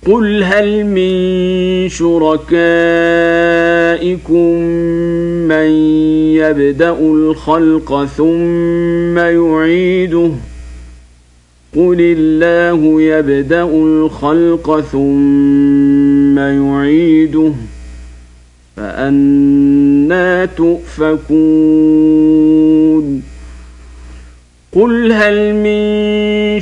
قل هل من شركائكم من يبدأ الخلق ثم يعيده قل الله يبدأ الخلق ثم يعيده فأنى تؤفكون قل هل من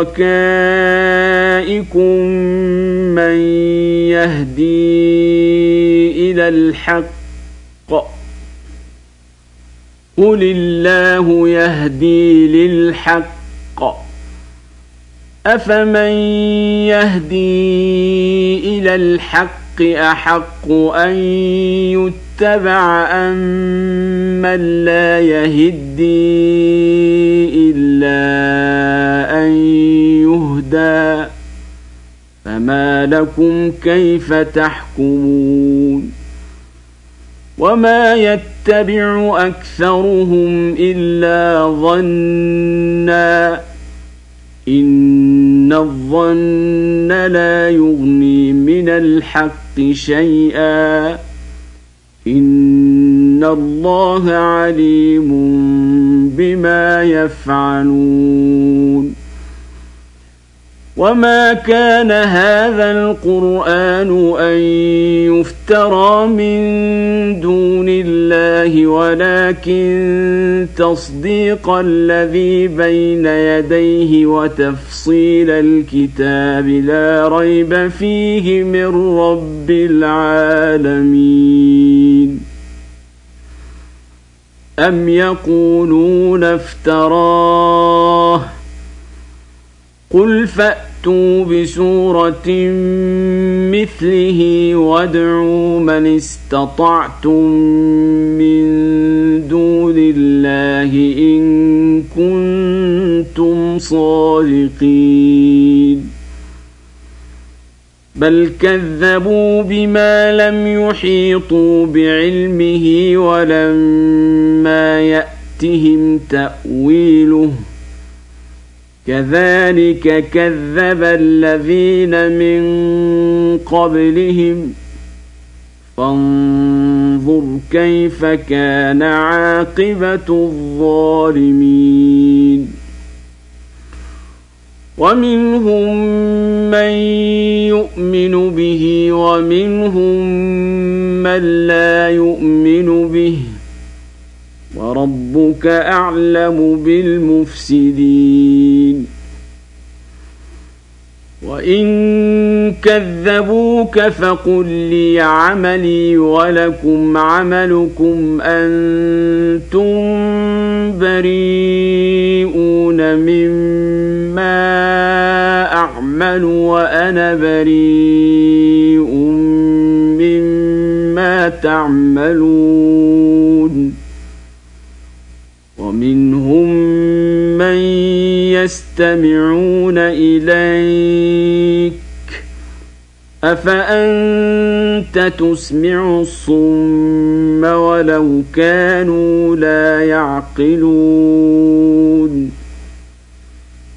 شركائكم من يهدي إلى الحق قل الله يهدي للحق أفمن يهدي إلى الحق أحق أن يتبع أم من لا يهدي إلا أن يهدى فما لكم كيف تحكمون وما يتبع أكثرهم إلا ظنًّا إن الظن لا يغني من الحق شيئا إن الله عليم بما يفعلون وما كان هذا القرآن أن يفترى من دون الله ولكن تصديق الذي بين يديه وتفصيل الكتاب لا ريب فيه من رب العالمين أم يقولون افتراه قل فأتوا بسورة مثله وادعوا من استطعتم من دون الله إن كنتم صادقين بل كذبوا بما لم يحيطوا بعلمه ولما يأتهم تأويله كذلك كذب الذين من قبلهم فانظر كيف كان عاقبة الظالمين ومنهم من يؤمن به ومنهم من لا يؤمن به وربك أعلم بالمفسدين وإن كذبوك فقل لي عملي ولكم عملكم أنتم بريئون مما أعمل وأنا بريء مما تعملون ومنهم من يستمعون إليك أفأنت تسمع الصم ولو كانوا لا يعقلون